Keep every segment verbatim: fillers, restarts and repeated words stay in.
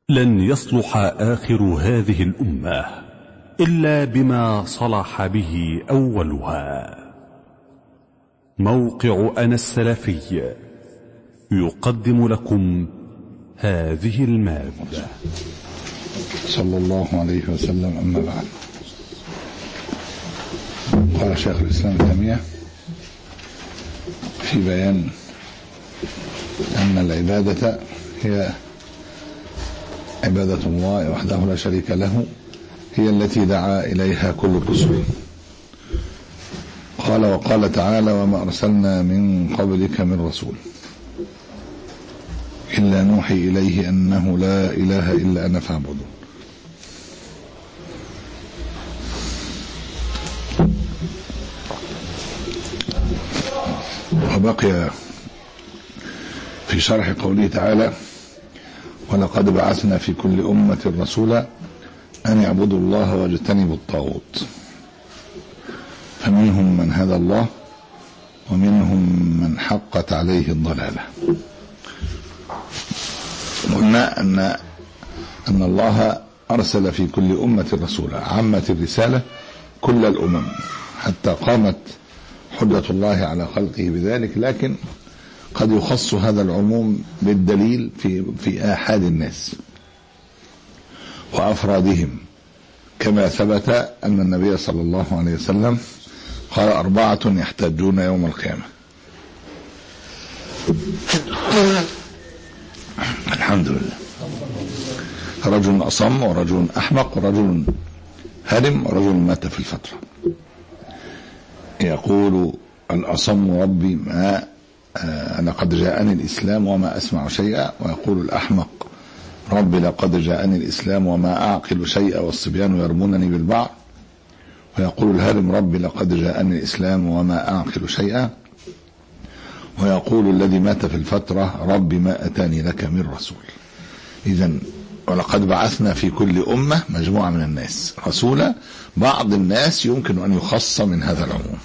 لن يصلح آخر هذه الأمة إلا بما صلح به أولها. موقع أنا السلفي يقدم لكم هذه المادة. صلى الله عليه وسلم. أما بعد، قال شيخ الإسلام ابن تيمية في بيان أن العبادة هي عبادة الله وحده لا شريك له، هي التي دعا إليها كل الرسل. قال وقال تعالى: وما أرسلنا من قبلك من رسول إلا نوحي إليه أنه لا إله إلا أنا فاعبدون. وبقي في شرح قوله تعالى: ولقد بعثنا في كل أمة رسولا أن يعبدوا الله واجتنبوا الطاغوت، فمنهم من هدى الله ومنهم من حقت عليه الضلالة. قلنا أن أن الله أرسل في كل أمة رسولا، عمت الرسالة كل الأمم حتى قامت حجة الله على خلقه بذلك، لكن قد يخص هذا العموم بالدليل في في آحاد الناس وأفرادهم، كما ثبت أن النبي صلى الله عليه وسلم قال: أربعة يحتاجون يوم القيامة. الحمد لله. رجل أصم، ورجل أحمق، ورجل هرم، ورجل مات في الفترة. يقول الأصم: ربي ما أنا قد جاءني الإسلام وما أسمع شيئا. ويقول الأحمق: ربي لقد جاءني الإسلام وما أعقل شيئا والصبيان يرمونني بالبعض. ويقول الهرم: ربي لقد جاءني الإسلام وما أعقل شيئا. ويقول الذي مات في الفترة: ربي ما أتاني لك من رسول. إذن ولقد بعثنا في كل أمة مجموعة من الناس رسولا. بعض الناس يمكن أن يخص من هذا العموم.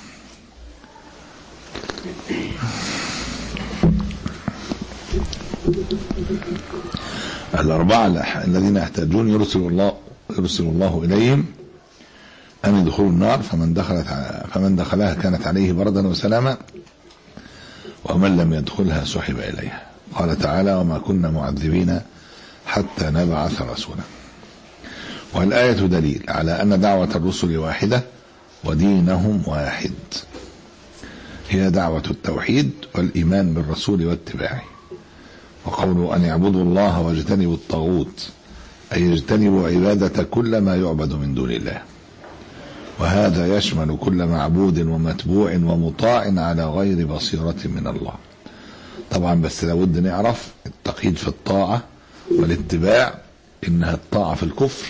الأربعة الذين يحتاجون يرسل الله يرسل الله إليهم أن يدخلوا النار، فمن دخلت فمن دخلها كانت عليه بردا وسلاما، ومن لم يدخلها سحب إليها. قال تعالى: وما كنا معذبين حتى نبعث رسولا. والآية دليل على أن دعوة الرسل واحدة ودينهم واحد، هي دعوة التوحيد والإيمان بالرسول واتباعه. وقولوا أن يعبدوا الله واجتنبوا الطاغوت، أي يجتنبوا عبادة كل ما يعبد من دون الله، وهذا يشمل كل معبود ومتبوع ومطاع على غير بصيرة من الله. طبعا بس لابد نعرف التقييد في الطاعة والاتباع، إنها الطاعة في الكفر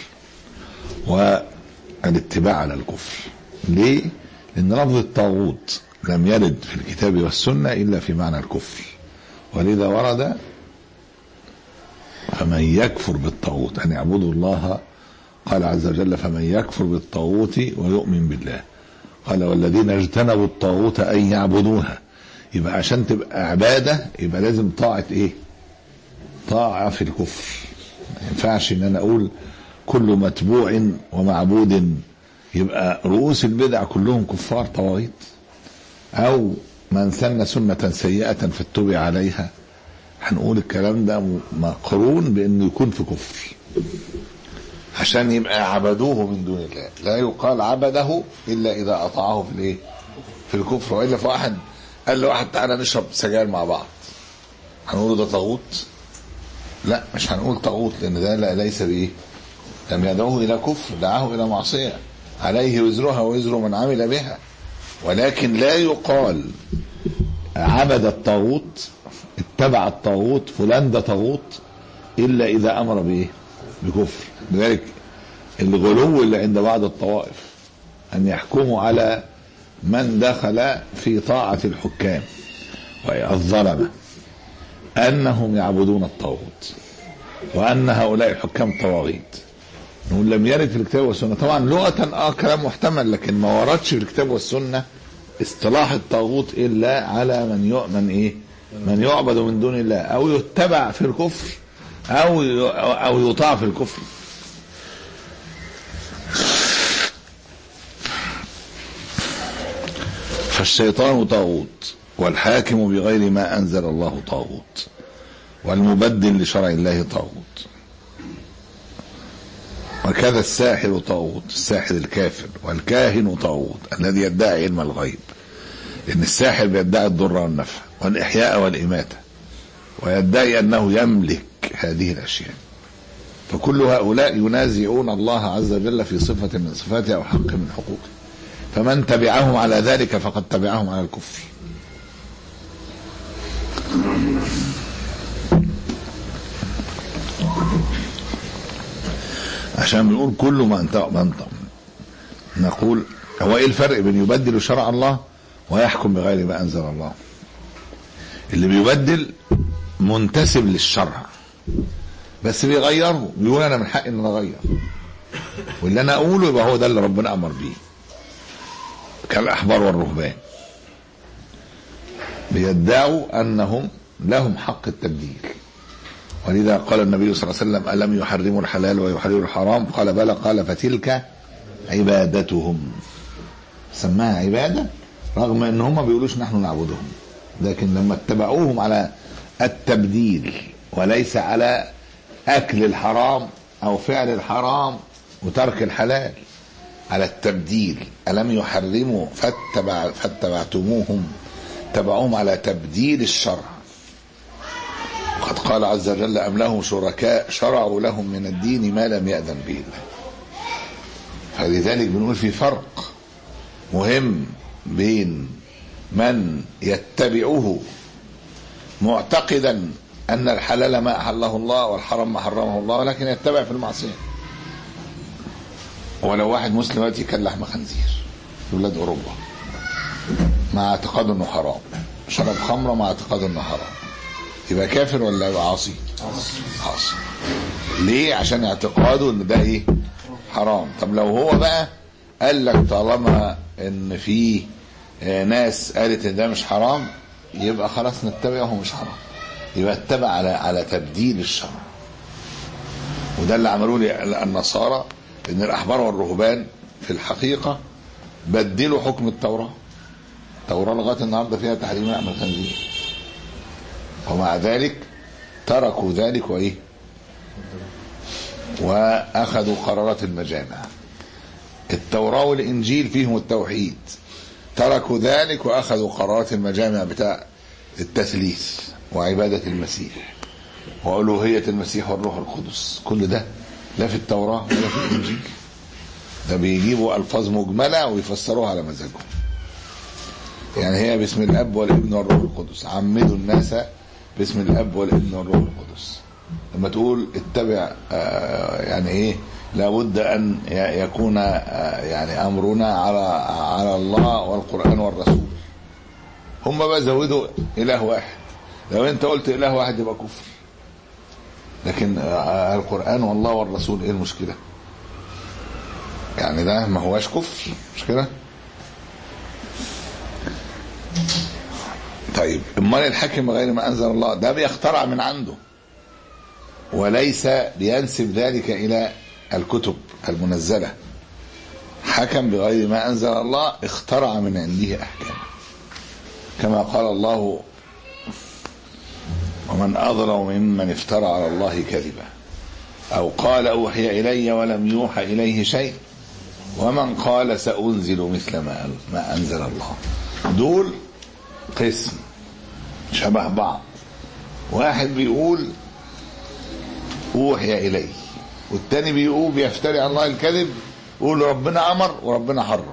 والاتباع على الكفر. ليه؟ لأن لفظ الطاغوت لم يرد في الكتاب والسنة إلا في معنى الكفر، ولذا ورد فمن يكفر بالطاغوت أن يعبدوا الله. قال عز وجل: فمن يكفر بالطاغوت ويؤمن بالله. قال: والذين اجتنبوا الطاغوت أن يعبدوها. يبقى عشان تبقى عبادة يبقى لازم طاعة إيه؟ طاعة في الكفر. ما ينفعش إن أنا أقول كل متبوع ومعبود يبقى رؤوس البدع كلهم كفار طواغيت، أو من سن سنة سيئة فاتبع عليها. هنقول الكلام ده مقرون بأنه يكون في كفر عشان يبقى عبدوه من دون الله. لا يقال عبده إلا إذا أطاعه في الإيه؟ في الكفر. وإلا فواحد قال له واحد: تعالى نشرب سجاير مع بعض، هنقول ده طاغوت؟ لا، مش هنقول طاغوت، لأن ده لا ليس بإيه؟ لم يدعوه إلى كفر، دعاه إلى معصية عليه وزرها ووزر من عمل بها. ولكن لا يقال عبد الطاغوت، اتبع الطاغوت، فلان ده طاغوت، إلا إذا أمر بإيه؟ بكفر. لذلك الغلو اللي عند بعض الطوائف أن يحكموا على من دخل في طاعة الحكام والظلمة أنهم يعبدون الطاغوت، وأن هؤلاء الحكام طواغيت. نقول لم يرد في الكتاب والسنة. طبعا لغة اه كلام محتمل، لكن ما وردش في الكتاب والسنة اصطلاح الطاغوت إلا على من يؤمن إيه؟ من يعبد من دون الله أو يتبع في الكفر او او يطاع في الكفر. فالشيطان طاغوت، والحاكم بغير ما انزل الله طاغوت، والمبدل لشرع الله طاغوت، وكذا الساحر طاغوت، الساحر الكافر، والكاهن طاغوت الذي يدعي علم الغيب، لأن الساحر بيدعي الضر والنفع والإحياء والإماتة، ويدعي أنه يملك هذه الأشياء. فكل هؤلاء ينازعون الله عز وجل في صفة من صفاته أو حق من حقوقه، فمن تبعهم على ذلك فقد تبعهم على الكفر. عشان بنقول كل ما انت منطق نقول هو ايه الفرق بين يبدل شرع الله ويحكم بغير ما انزل الله؟ اللي بيبدل منتسب للشرع بس بيغيره، بيقول انا من حقي ان انا اغير، واللي انا اقوله يبقى هو ده اللي ربنا امر بيه، كالاحبار والرهبان بيدعوا انهم لهم حق التبديل. ولذا قال النبي صلى الله عليه وسلم ألم يحرموا الحلال ويحرموا الحرام؟ قال بلى، قال فتلك عبادتهم، سماها عبادة رغم ان هم ما بيقولوش نحن نعبدهم، لكن لما اتبعوهم على التبديل وليس على اكل الحرام او فعل الحرام وترك الحلال، على التبديل. ألم يحرموا فاتبع فاتبعتموهم، تبعوهم على تبديل الشرع. وقد قال عز وجل أم لهم شركاء شرعوا لهم من الدين ما لم يأذن به الله. فلذلك بنقول في فرق مهم بين من يتبعه معتقدا أن الحلال ما أحله الله والحرام ما حرمه الله، ولكن يتبع في المعصية. ولو واحد مسلم يأتي كل لحم خنزير في بلاد أوروبا مع اعتقاد أنه حرام، شرب خمرة مع اعتقاد أنه حرام، يبقى كافر ولا يبقى عاصي؟ عاصي. ليه؟ عشان اعتقاده ان ده ايه؟ حرام. طب لو هو بقى قال لك طالما ان في ناس قالت ان ده مش حرام يبقى خلاص نتبعه مش حرام، يبقى اتبع على على تبديل الشرع. وده اللي عملوه لي النصارى، ان الاحبار والرهبان في الحقيقه بدلوا حكم التوراه. التوراه لغايه النهارده فيها تحريم لحم الخنزير، ومع ذلك تركوا ذلك وايه؟ واخذوا قرارات المجامع. التوراة والانجيل فيهم التوحيد، تركوا ذلك واخذوا قرارات المجامع بتاع التثليث وعبادة المسيح والوهية المسيح والروح القدس. كل ده لا في التوراة ولا في الانجيل، ده بيجيبوا الفاظ مجملة ويفسروها على مزاجهم. يعني هي باسم الاب والابن والروح القدس، عمدوا الناس باسم الاب والابن والروح القدس. لما تقول اتبع آه يعني ايه؟ لابد ان يكون آه يعني امرنا على على الله والقران والرسول. هم بقى زودوا اله واحد، لو انت قلت اله واحد يبقى كفر، لكن آه القران والله والرسول ايه المشكله؟ يعني ده ما هواش كفر، مش كده؟ طيب امال الحاكم غير ما انزل الله ده بيخترع من عنده، وليس بينسب ذلك الى الكتب المنزله. حكم بغير ما انزل الله، اخترع من عنده احكام، كما قال الله ومن اظلم ممن افترى على الله كذبا او قال اوحي الي ولم يوحى اليه شيء ومن قال سانزل مثل ما ما انزل الله. دول قسم شبه بعض، واحد بيقول اوحي اليه، والتاني بيقول بيفتري على الله الكذب، يقول ربنا امر وربنا حرم،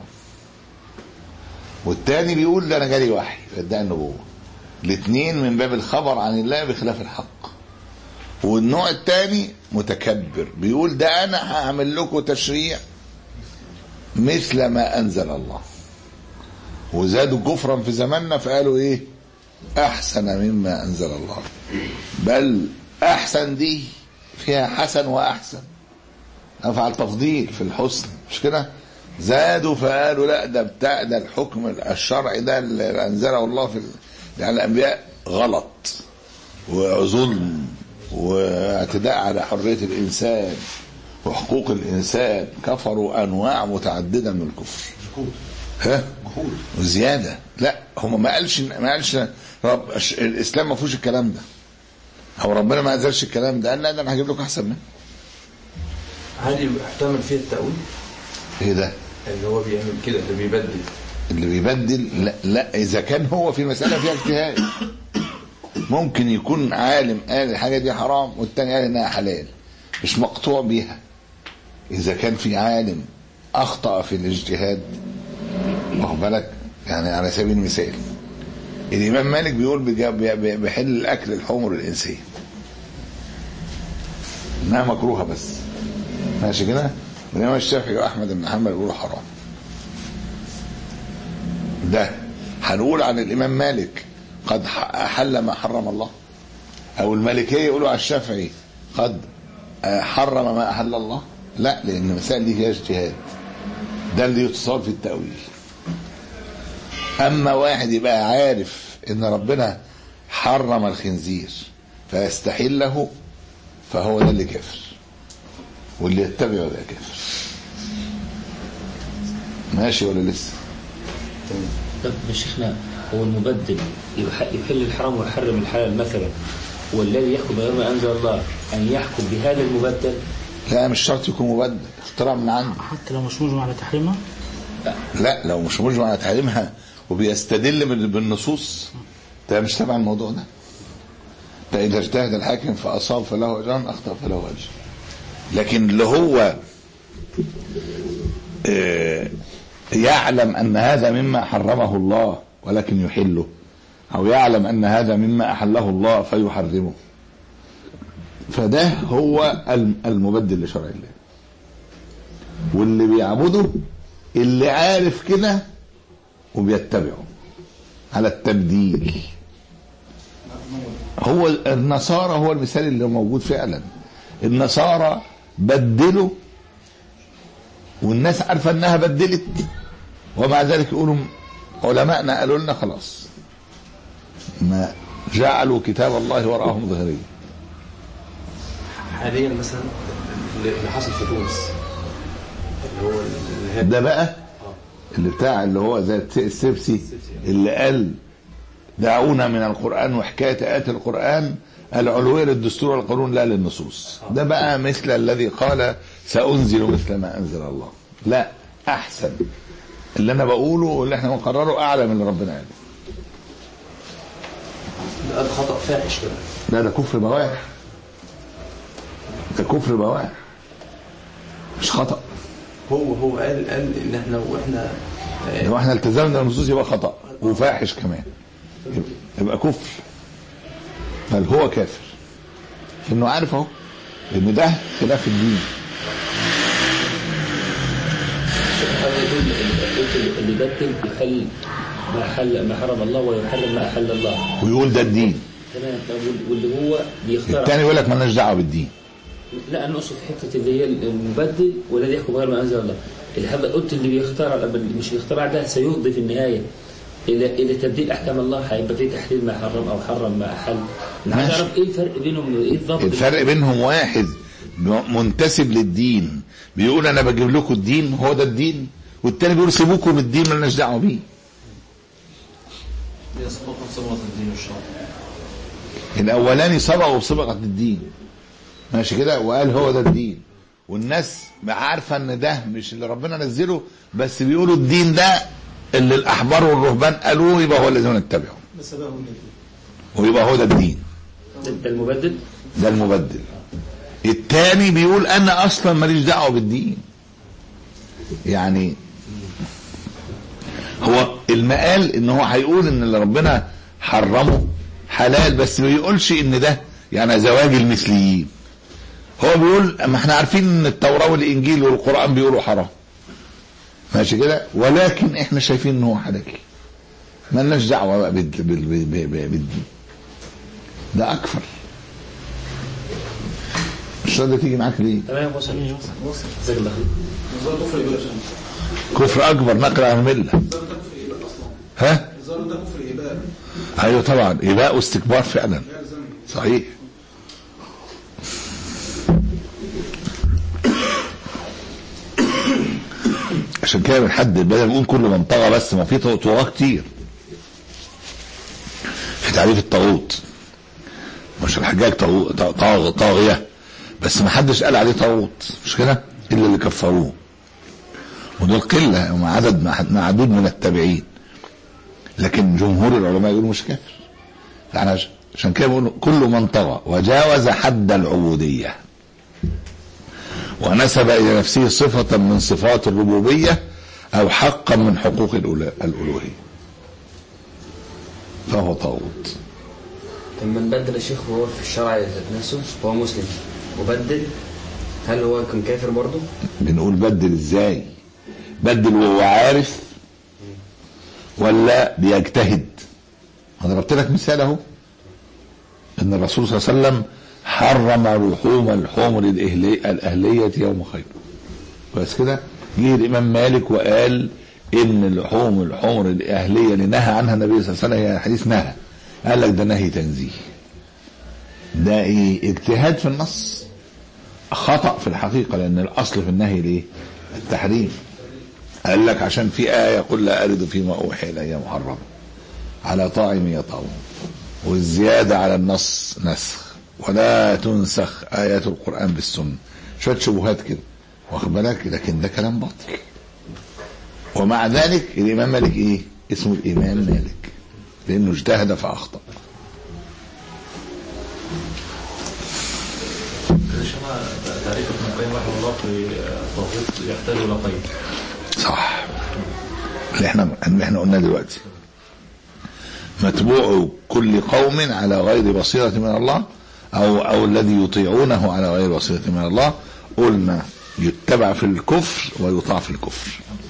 والتاني بيقول ده انا جالي وحي يدعي النبوه. الاثنين من باب الخبر عن الله بخلاف الحق. والنوع الثاني متكبر بيقول ده انا هعمل لكم تشريع مثل ما انزل الله، وزادوا كفرا في زماننا فقالوا ايه؟ احسن مما انزل الله. بل احسن دي فيها حسن واحسن، افعل تفضيل في الحسن، مش كده؟ زادوا فقالوا لا ده بتاع ده الحكم الشرعي ده اللي انزله الله في يعني الانبياء غلط وظلم واعتداء على حرية الإنسان وحقوق الإنسان، كفروا أنواع متعددة من الكفر. ها؟ وزيادة. لا هم ما قالش ما قالش رب الإسلام ما فيهوش الكلام ده، أو ربنا ما أنزلش الكلام ده، قال لا ده أنا هجيب لكم أحسن منه. هل يحتمل فيه التأويل؟ إيه ده؟ اللي هو بيعمل كده، اللي بيبدل اللي بيبدل لا, لا إذا كان هو في مسألة فيها اجتهاد. ممكن يكون عالم قال الحاجة دي حرام والتاني قال إنها حلال، مش مقطوع بيها. إذا كان في عالم أخطأ في الاجتهاد، واخد بالك، يعني على سبيل المثال الإمام مالك بيقول بيحل الأكل الحمر الإنسية إنها مكروهة بس، ماشي كده. الإمام الشافعي وأحمد بن حنبل بيقولوا حرام. ده هنقول عن الإمام مالك قد أحل ما حرم الله، أو المالكية يقولوا على الشافعي قد حرم ما أحل الله؟ لا، لأن المسائل دي فيها اجتهاد، ده اللي يتصال في التأويل. أما واحد يبقى عارف إن ربنا حرم الخنزير فيستحله، فهو ده اللي كافر، واللي يتبعه ده كافر. ماشي ولا لسه؟ طب يا شيخنا، هو المبدل يحل الحرام ويحرم الحلال مثلا، والذي يحكم بغير ما أنزل الله أن يحكم بهذا المبدل؟ لا، مش شرط يكون مبدل، اختراع من عنده. حتى لو مش مجمع على تحريمها؟ لا، لو مش مجمع على تحريمها وبيستدل بالنصوص، ده مش تبع الموضوع ده. ده إذا اجتهد الحاكم فأصاب فله أجران، أخطأ فله أجر. لكن اللي هو اه يعلم أن هذا مما حرمه الله ولكن يحله، أو يعلم أن هذا مما أحله الله فيحرمه، فده هو المبدل لشرع الله. واللي بيعبده اللي عارف كده وبيتبعه على التبديل. هو النصارى هو المثال اللي موجود فعلا. النصارى بدلوا والناس عارفة انها بدلت، ومع ذلك يقولوا علماءنا قالوا لنا خلاص، ما جعلوا كتاب الله وراءهم ظهريا. حاليا مثلا اللي حصل في تونس اللي هو ده بقى اللي بتاع اللي هو زي السبسي اللي قال دعونا من القرآن وحكاية آيات القرآن العلوية للدستور والقانون لا للنصوص. ده بقى مثل الذي قال سأنزل مثل ما أنزل الله. لا، أحسن اللي أنا بقوله واللي احنا مقرره أعلى من اللي ربنا قاله. ده خطأ فاحش كده. لا، ده كفر بواح، ده كفر بواح مش خطأ. هو هو قال قال ان احنا واحنا لو احنا التزمنا بالنصوص يبقى خطأ وفاحش كمان، يبقى كفر، بل هو كافر، انه عارف اهو ان ده خلاف الدين. اللي بدل يحل ما حل ما حرم الله ويحرم ما احل الله، ويقول ده الدين. تمام. واللي هو بيختار الثاني يقول لك مالناش دعوه بالدين. لا، انا اقصد حته اللي هي المبدل والذي يحكم غير ما انزل الله. هذا قلت اللي بيخترع مش بيخترع ده سيفضي في النهايه الى الى تبديل احكام الله، هيبقى فيه تحليل ما حرم او حرم ما احل. عايز اعرف ايه الفرق بينهم، ايه الضبط؟ الفرق بينهم واحد منتسب للدين بيقول انا بجيب لكم الدين هو ده الدين، والتاني بيقول سيبوكم الدين مالناش دعوه بيه. دي صبغه صبغه الدين والشرع. الاولاني صبغه بصبغه الدين، ماشي كده، وقال هو ده الدين، والناس عارفه ان ده مش اللي ربنا نزله، بس بيقولوا الدين ده اللي الاحبار والرهبان قالوه يبقى هو اللي لازم نتبعه، ويبقى هو ده الدين. ده المبدل. ده المبدل. الثاني بيقول انا اصلا ماليش دعوه بالدين. يعني هو المقال ان هو هيقول ان اللي ربنا حرمه حلال، بس ما يقولش ان ده يعني زواج المثليين. هو بيقول اما احنا عارفين ان التوراة والانجيل والقرآن بيقولوا حرام، ماشي كده، ولكن احنا شايفين ان هو حلال، مالناش دعوه بقى بالدين. ده اكفر. مش راضي تيجي معاك ليه؟ تمام، وصل وصل جزاك الله خير. كفر اكبر، نقل عن المله. ها؟ الظاهر ده كفر إباء. ايوه طبعا، إباء واستكبار فعلا، صحيح. عشان كده بنحدد بدل نقول كل من طغى بس، ما في طغاة كتير في تعريف الطاغوت. مش الحجاج طاغ طاغية بس ما حدش قال عليه طاغوت، مش كده؟ الا اللي كفروه، ودول قله ومع عدد معدود من التابعين، لكن جمهور العلماء يقولوا مش كافر. يعني عشان كده بيقولوا كل من طغى وجاوز حد العبوديه ونسب الى نفسه صفه من صفات الربوبيه او حقا من حقوق الالوهيه فهو طاغوت. طب من بدل الشيخ وهو في الشرع ذات نفسه هو مسلم وبدل، هل هو يكون كافر برضه؟ بنقول بدل ازاي؟ بدل وهو عارف ولا بيجتهد؟ انا ضربت لك مثال اهو، ان الرسول صلى الله عليه وسلم حرم لحوم الحمر الاهليه يوم خيبر، بس كده جه الامام مالك وقال ان لحوم الحمر الاهليه اللي نهى عنها النبي صلى الله عليه وسلم هي حديث نهى، قال لك ده نهي تنزيه. ده ايه؟ اجتهاد في النص، خطأ في الحقيقة، لأن الأصل في النهي ليه؟ التحريم. قال لك عشان في آية قل لا أرد فيما أوحي إلي محرم على طاعم يطعم، والزيادة على النص نسخ، ولا تنسخ آيات القرآن بالسنة، شوية شبهات كده واخد بالك، لكن ده كلام باطل. ومع ذلك الإمام مالك إيه؟ اسمه الإمام مالك لأنه اجتهد فأخطأ. تعريف ابن القيم رحمه الله في الطاغوت يحتاج الى قيد. صح، اللي احنا اللي احنا قلناه دلوقتي متبوع كل قوم على غير بصيرة من الله، او او الذي يطيعونه على غير بصيرة من الله، قلنا يتبع في الكفر ويطاع في الكفر.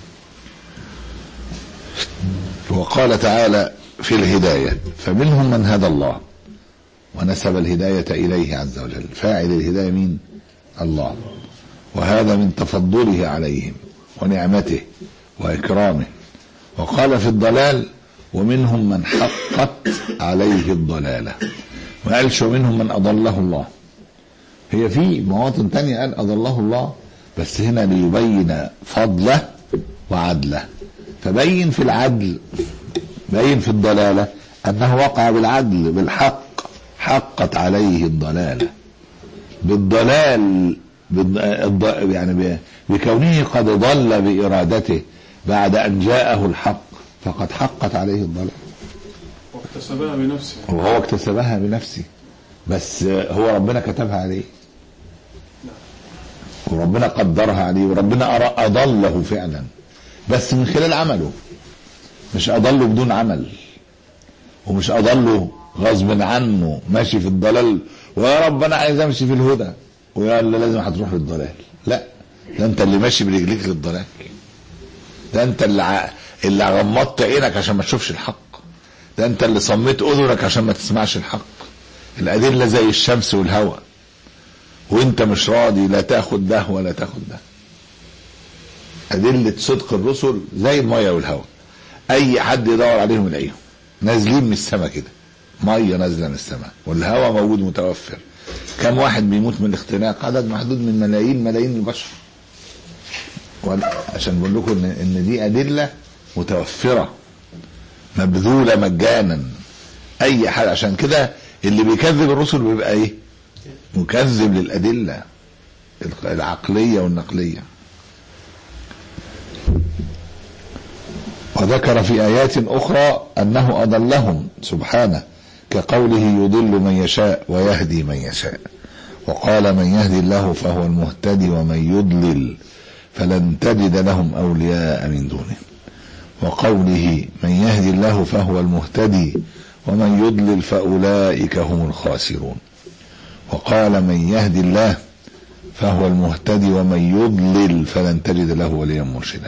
وقال تعالى في الهداية فمنهم من هدى الله ونسب الهداية إليه عز وجل، فاعل الهداية مين؟ الله، وهذا من تفضله عليهم ونعمته وإكرامه. وقال في الضلال ومنهم من حقت عليه الضلالة، وقالش ومنهم من أضله الله. هي في مواطن تانية قال أضله الله، بس هنا ليبين فضله وعدله، فبين في العدل، بين في الضلالة أنه وقع بالعدل بالحق، حقت عليه الضلالة بالضلال يعني بكونه قد ضل بإرادته بعد أن جاءه الحق، فقد حقت عليه الضلالة واكتسبها بنفسه، وهو اكتسبها بنفسه، بس هو ربنا كتبها عليه وربنا قدرها عليه وربنا أضله فعلا، بس من خلال عمله، مش أضله بدون عمل، ومش أضله غصب عنه ماشي في الضلال ويا رب انا عايز امشي في الهدى ويا الله لازم هتروح للضلال. لا، ده انت اللي ماشي برجليك للضلال، ده انت اللي ع... اللي غمضت عينك عشان ما تشوفش الحق، ده انت اللي صميت اذنك عشان ما تسمعش الحق. الادله زي الشمس والهواء، وانت مش راضي لا تاخد ده ولا تاخد ده. ادله صدق الرسل زي الميه والهواء، اي حد يدور عليهم يلاقيهم نازلين من السماء كده، ميه نازله من السماء والهواء موجود متوفر. كم واحد بيموت من الاختناق؟ عدد محدود من ملايين ملايين البشر. عشان بقول لكم ان ان دي ادله متوفره مبذوله مجانا اي حاجه. عشان كده اللي بيكذب الرسل بيبقى ايه؟ مكذب للادله العقليه والنقليه. وذكر في آيات أخرى أنه أضلهم سبحانه، كقوله يضل من يشاء ويهدي من يشاء، وقال من يهدي الله فهو المهتدي ومن يضلل فلن تجد لهم أولياء من دونه، وقوله من يهدي الله فهو المهتدي ومن يضلل فأولئك هم الخاسرون، وقال من يهدي الله فهو المهتدي ومن يضلل فلن تجد له وليا مرشدا.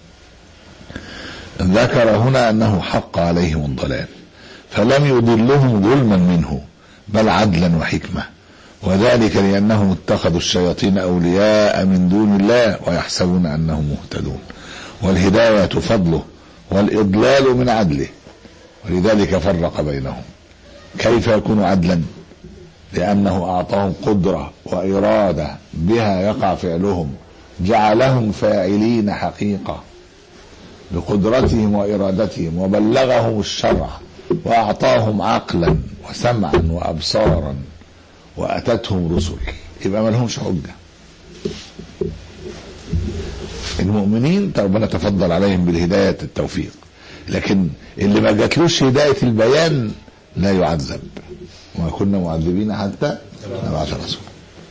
ذكر هنا أنه حق عليهم الضلال فلم يضلهم ظلما منه بل عدلا وحكمة، وذلك لأنهم اتخذوا الشياطين أولياء من دون الله ويحسبون أنهم مهتدون، والهداية فضله والإضلال من عدله، ولذلك فرق بينهم. كيف يكون عدلا؟ لأنه أعطاهم قدرة وإرادة بها يقع فعلهم، جعلهم فاعلين حقيقة بقدرتهم وإرادتهم وبلغهم الشرع وأعطاهم عقلا وسمعا وأبصارا وأتتهم رسل، يبقى ما لهمش حجة. المؤمنين ربنا تفضل عليهم بالهداية التوفيق، لكن اللي ما جاتلوش هداية البيان لا يعذب، وما كنا معذبين حتى نبعث رسولا.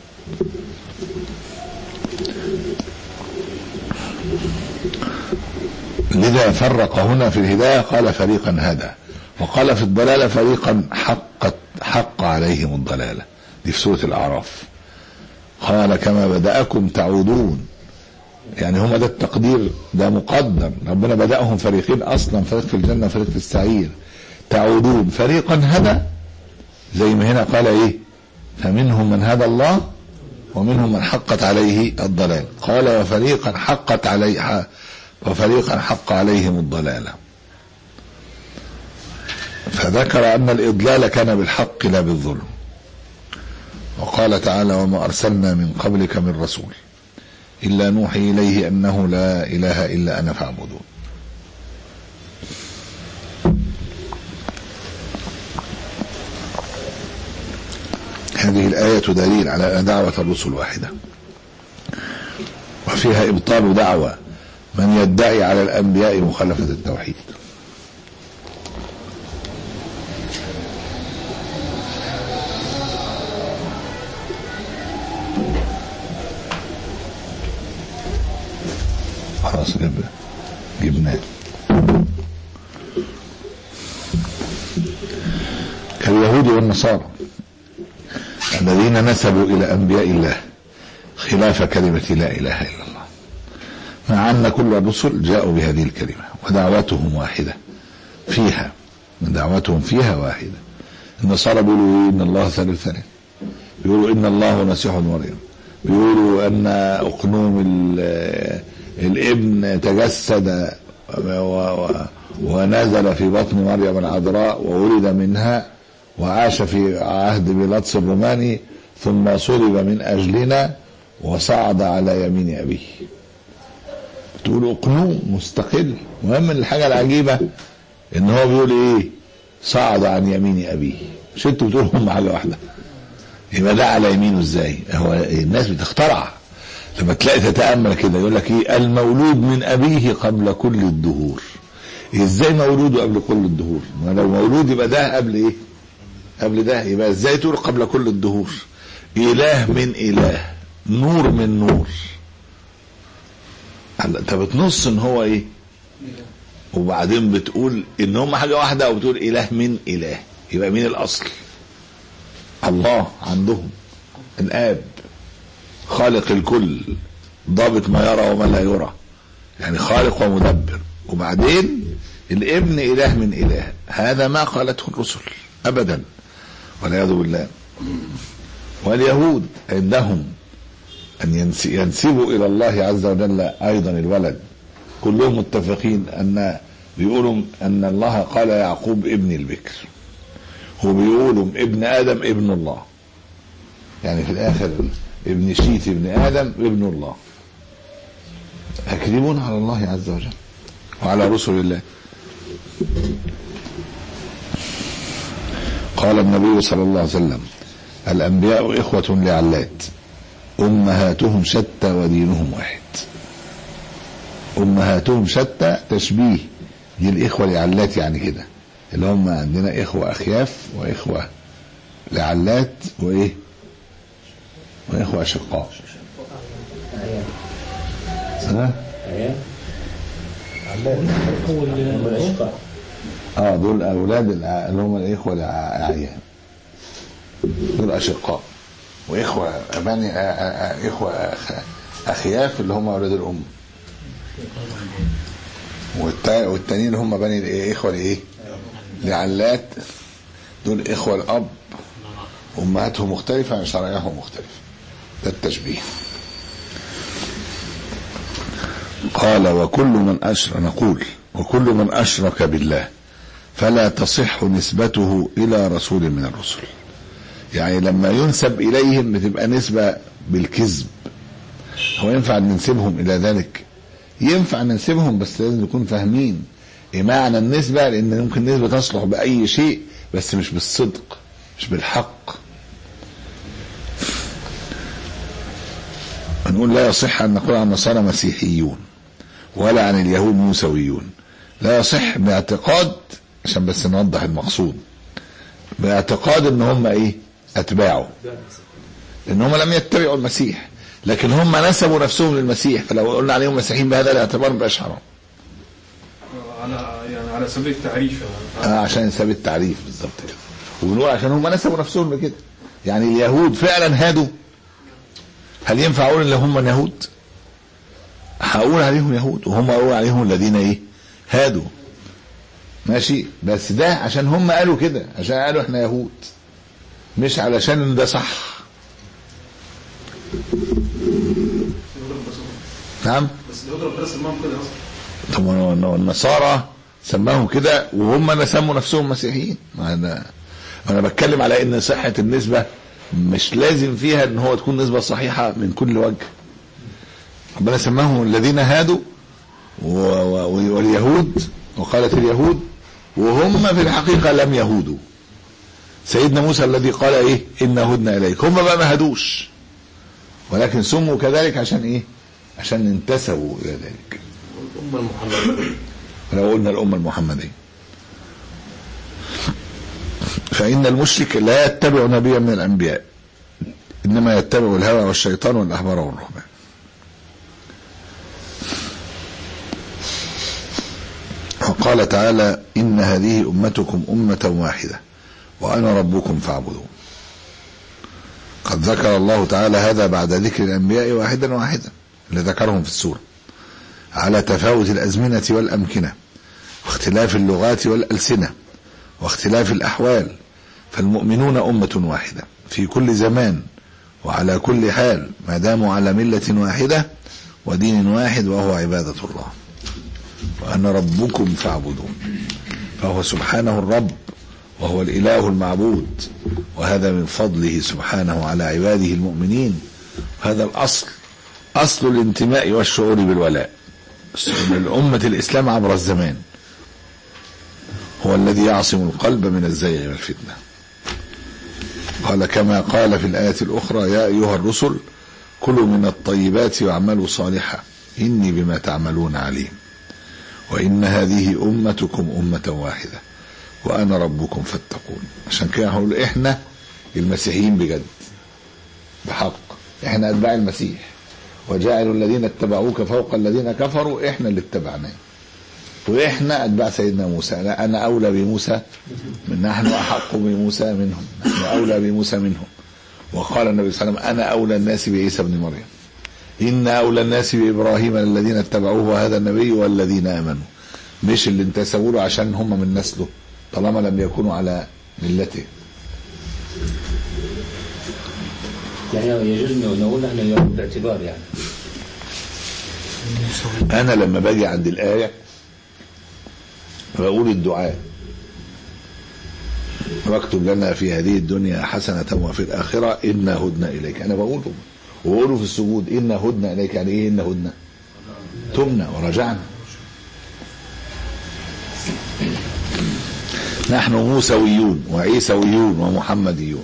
لذا فرق هنا في الهداية، قال فريقا هدى، وقال في الضلالة فريقا حقت حق عليهم الضلالة، دي في سورة الأعراف. قال كما بدأكم تعودون، يعني هم ده التقدير، ده مقدر، ربنا بدأهم فريقين أصلا، فريق في الجنة وفريق في السعير. تعودون فريقا هدى، زي ما هنا قال ايه فمنهم من هدى الله ومنهم من حقت عليه الضلال. قال وفريقا حقت عليه وفريقا حق عليهم الضلالة، فذكر أن الإضلال كان بالحق لا بالظلم. وقال تعالى وما أرسلنا من قبلك من رسول إلا نوحي إليه أنه لا إله إلا أنا فاعبدون. هذه الآية دليل على أن دعوة الرسل واحدة، وفيها إبطال دعوة من يدعي على الأنبياء مخالفة التوحيد. خلاص جبناه. كاليهود والنصارى الذين نسبوا إلى أنبياء الله خلاف كلمة لا إله إلا الله، مع أن كل الرسل جاءوا بهذه الكلمة ودعوتهم واحدة فيها، من دعوتهم فيها واحدة. النصارى بيقولوا إن الله ثالث ثلاثة، بيقولوا إن الله مسيح مريم، بيقولوا أن أقنوم الابن تجسد ونزل في بطن مريم العذراء وولد منها وعاش في عهد بيلاطس الروماني ثم صلب من أجلنا وصعد على يمين أبيه. بتقولوا أقنوم مستقل. مهم الحاجة العجيبة إن هو بيقول إيه صعد عن يمين أبيه، مش انتوا بتقولوا هم حاجة واحدة، يبقى ده على يمينه ازاي؟ هو الناس بتخترع. لما تلاقي تتأمل كده يقول لك ايه المولود من أبيه قبل كل الدهور. ازاي مولوده قبل كل الدهور؟ ما لو مولود يبقى ده قبل ايه؟ قبل ده، يبقى ازاي تقول قبل كل الدهور؟ إله من إله، نور من نور. انت بتنص ان هو ايه، وبعدين بتقول ان هم حاجة واحدة وبتقول إله من إله. يبقى مين الأصل؟ الله عندهم الآب خالق الكل، ضابط ما يرى وما لا يرى، يعني خالق ومدبر. وبعدين الابن إله من إله. هذا ما قالته الرسل أبدا والعياذ بالله. واليهود عندهم أن ينسبوا إلى الله عز وجل أيضا الولد. كلهم متفقين أن بيقولوا أن الله قال يعقوب ابن البكر، وبيقولوا ابن آدم ابن الله، يعني في الآخر ابن شيث ابن آدم ابن الله. يكذبون على الله عز وجل وعلى رسل الله. قال النبي صلى الله عليه وسلم الأنبياء إخوة لعلات أمهاتهم شتى ودينهم واحد. أمهاتهم شتى تشبيه دي الإخوة لعلات، يعني كده اللي هم عندنا إخوة أخياف وإخوة لعلات وإيه وإخوة أشقاء. ها؟ اه دول أولاد اللي هم الإخوة الأعيان، دول أشقاء. وإخوة بني إخوة أخياف اللي هم أولاد الأم، والتانيين اللي هم بني الإخوة لإيه لعلات، دول إخوة الأب أمهاتهم مختلفة عن شرائعهم مختلفة. ده التشبيه. قال وكل من أشرك نقول وكل من أشرك بالله فلا تصح نسبته إلى رسول من الرسل. يعني لما ينسب إليهم بتبقى نسبة بالكذب. هو ينفع ننسبهم إلى ذلك؟ ينفع ننسبهم بس لازم نكون فاهمين ايه معنى النسبة، لان ممكن النسبة تصلح بأي شيء بس مش بالصدق مش بالحق. نقول لا يصح ان نقول عن النصارى مسيحيون ولا عن اليهود موسويون، لا يصح باعتقاد، عشان بس نوضح المقصود، باعتقاد ان هم ايه اتباعه، لان هم لم يتبعوا المسيح لكن هم نسبوا نفسهم للمسيح، فلو قلنا عليهم مسيحيين بهذا الاعتبار مبقاش حرام. على يعني على سبيل التعريف اه عشان سبيل التعريف بالظبط كده. وبنقول عشان هم نسبوا نفسهم لكده. يعني اليهود فعلا هادوا، هل ينفع اقول ان هم يهود؟ هقول عليهم يهود وهم اقول عليهم الذين ايه هادوا، ماشي، بس ده عشان هم قالوا كده، عشان قالوا احنا يهود، مش علشان ان ده صح. نعم بس اليهود ربنا سماهم كده اصلا. طب النصارى سماهم كده وهم سموا نفسهم مسيحيين. انا انا بتكلم على ان صحة النسبة مش لازم فيها ان هو تكون نسبة صحيحة من كل وجه. ربنا سماهم الذين هادوا واليهود، وقالت اليهود وهم في الحقيقة لم يهودوا. سيدنا موسى الذي قال ايه إنا هدنا إليك، هم بقى ما هدوش ولكن سموا كذلك عشان ايه؟ عشان انتسبوا الى ذلك. الأمة المحمدية، لو قلنا الأمة المحمدية، فإن المشرك لا يتبع نبيا من الأنبياء، إنما يتبع الهوى والشيطان والأحبار والرهبان. وقال تعالى إن هذه أمتكم أمة واحدة وأنا ربكم فاعبدون. قد ذكر الله تعالى هذا بعد ذكر الأنبياء واحدا واحدا اللي ذكرهم في السورة، على تفاوت الأزمنة والأمكنة واختلاف اللغات والألسنة واختلاف الأحوال، فالمؤمنون أمة واحدة في كل زمان وعلى كل حال ما داموا على ملة واحدة ودين واحد وهو عبادة الله. وأنا ربكم فاعبدون، فهو سبحانه الرب وهو الإله المعبود، وهذا من فضله سبحانه على عباده المؤمنين. وهذا الأصل، أصل الانتماء والشعور بالولاء للأمة الإسلام عبر الزمان، هو الذي يعصم القلب من الزيغ والفتنة. قال كما قال في الآية الأخرى يا أيها الرسل كلوا من الطيبات واعملوا صالحا إني بما تعملون عليم وإن هذه أمتكم أمة واحدة وأنا ربكم فاتقون. عشان كده هقول إحنا المسيحيين بجد بحق، إحنا أتباع المسيح، وجعلوا الذين اتبعوك فوق الذين كفروا، إحنا اللي اتبعناه، وإحنا أتباع سيدنا موسى. أنا أولى بموسى من نحن أحق بموسى منهم، نحن أولى بموسى منهم. وقال النبي صلى الله عليه وسلم أنا أولى الناس بعيسى بن مريم، إن أولى الناس بإبراهيم الذين اتبعوه وهذا النبي والذين آمنوا. مش اللي انتسبوا له عشان هم من نسله طالما لم يكونوا على ملته. يعني يجوز نقول احنا اليوم باعتبار يعني أنا لما باجي عند الآية بقول الدعاء واكتب لنا في هذه الدنيا حسنة وفي الآخرة إنا هدنا إليك، أنا بقوله وبقوله في السجود إنا هدنا إليك. يعني إيه إنا هدنا؟ تمنا ورجعنا. نحن موسويون وعيسويون ومحمديون،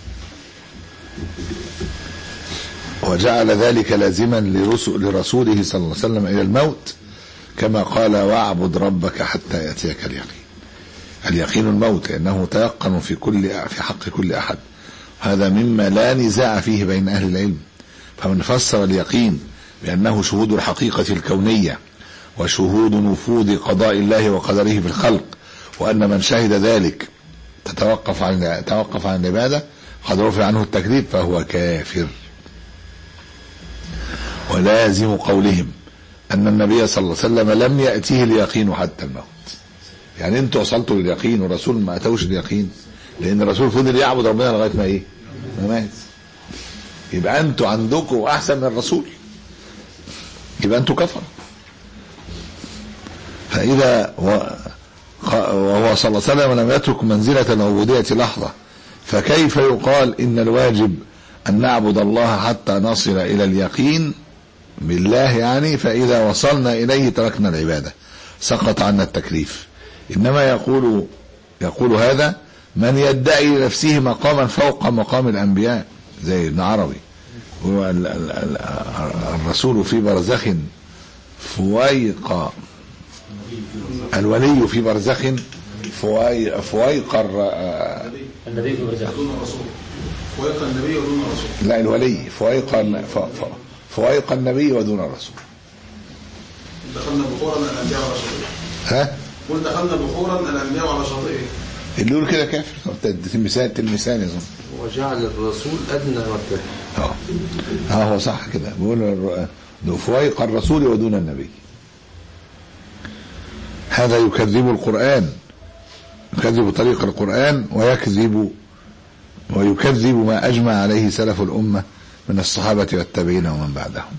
وجعل ذلك لازما لرسوله صلى الله عليه وسلم إلى الموت، كما قال واعبد ربك حتى يأتيك اليقين. اليقين الموت، لأنه تيقن في كل في حق كل أحد، هذا مما لا نزاع فيه بين أهل العلم. فمن فسر اليقين بأنه شهود الحقيقة الكونية وشهود نفوذ قضاء الله وقدره في الخلق، وأن من شهد ذلك تتوقف عن توقف عن العبادة قد رفع عنه التكذيب فهو كافر. ولازم قولهم أن النبي صلى الله عليه وسلم لم يأتيه اليقين حتى الموت. يعني انتوا وصلتوا لليقين والرسول ما أتوش اليقين، لأن الرسول فضل يعبد ربنا لغاية ما إيه؟ ما مات. يبقى أنتوا عندكم أحسن من الرسول، يبقى أنتوا كفر. فإذا وهو صلى الله عليه وسلم لم يترك منزلة العبودية لحظة، فكيف يقال إن الواجب أن نعبد الله حتى نصل إلى اليقين بالله يعني، فإذا وصلنا إليه تركنا العبادة، سقط عنا التكليف. إنما يقول يقول هذا من يدعي لنفسه مقاما فوق مقام الأنبياء زي ابن عربي. الرسول في برزخ فويق، الولي في برزخ فويق فويق النبي في برزخ دون الرسول، فويق النبي ودون الرسول. لا الولي فويق فويق النبي ودون الرسول. دخلنا بخورا الأنبياء على شاطئه. ها؟ قل دخلنا بخورا الأنبياء على شاطئه. اللي يقول كده كافر. تلمسان تلمسان يظن. وجعل الرسول أدنى مرتبة. اه اه هو صح كده، بيقول فويق الرسول ودون النبي. هذا يكذب القرآن، يكذب طريق القرآن، ويكذب ويكذب ما أجمع عليه سلف الأمة من الصحابة والتابعين ومن بعدهم.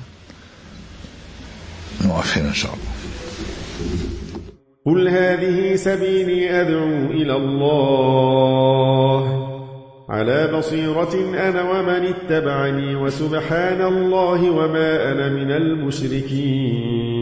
نوقف هنا إن شاء الله. قل هذه سبيلي أدعو إلى الله على بصيرة أنا ومن اتبعني، وسبحان الله وما أنا من المشركين.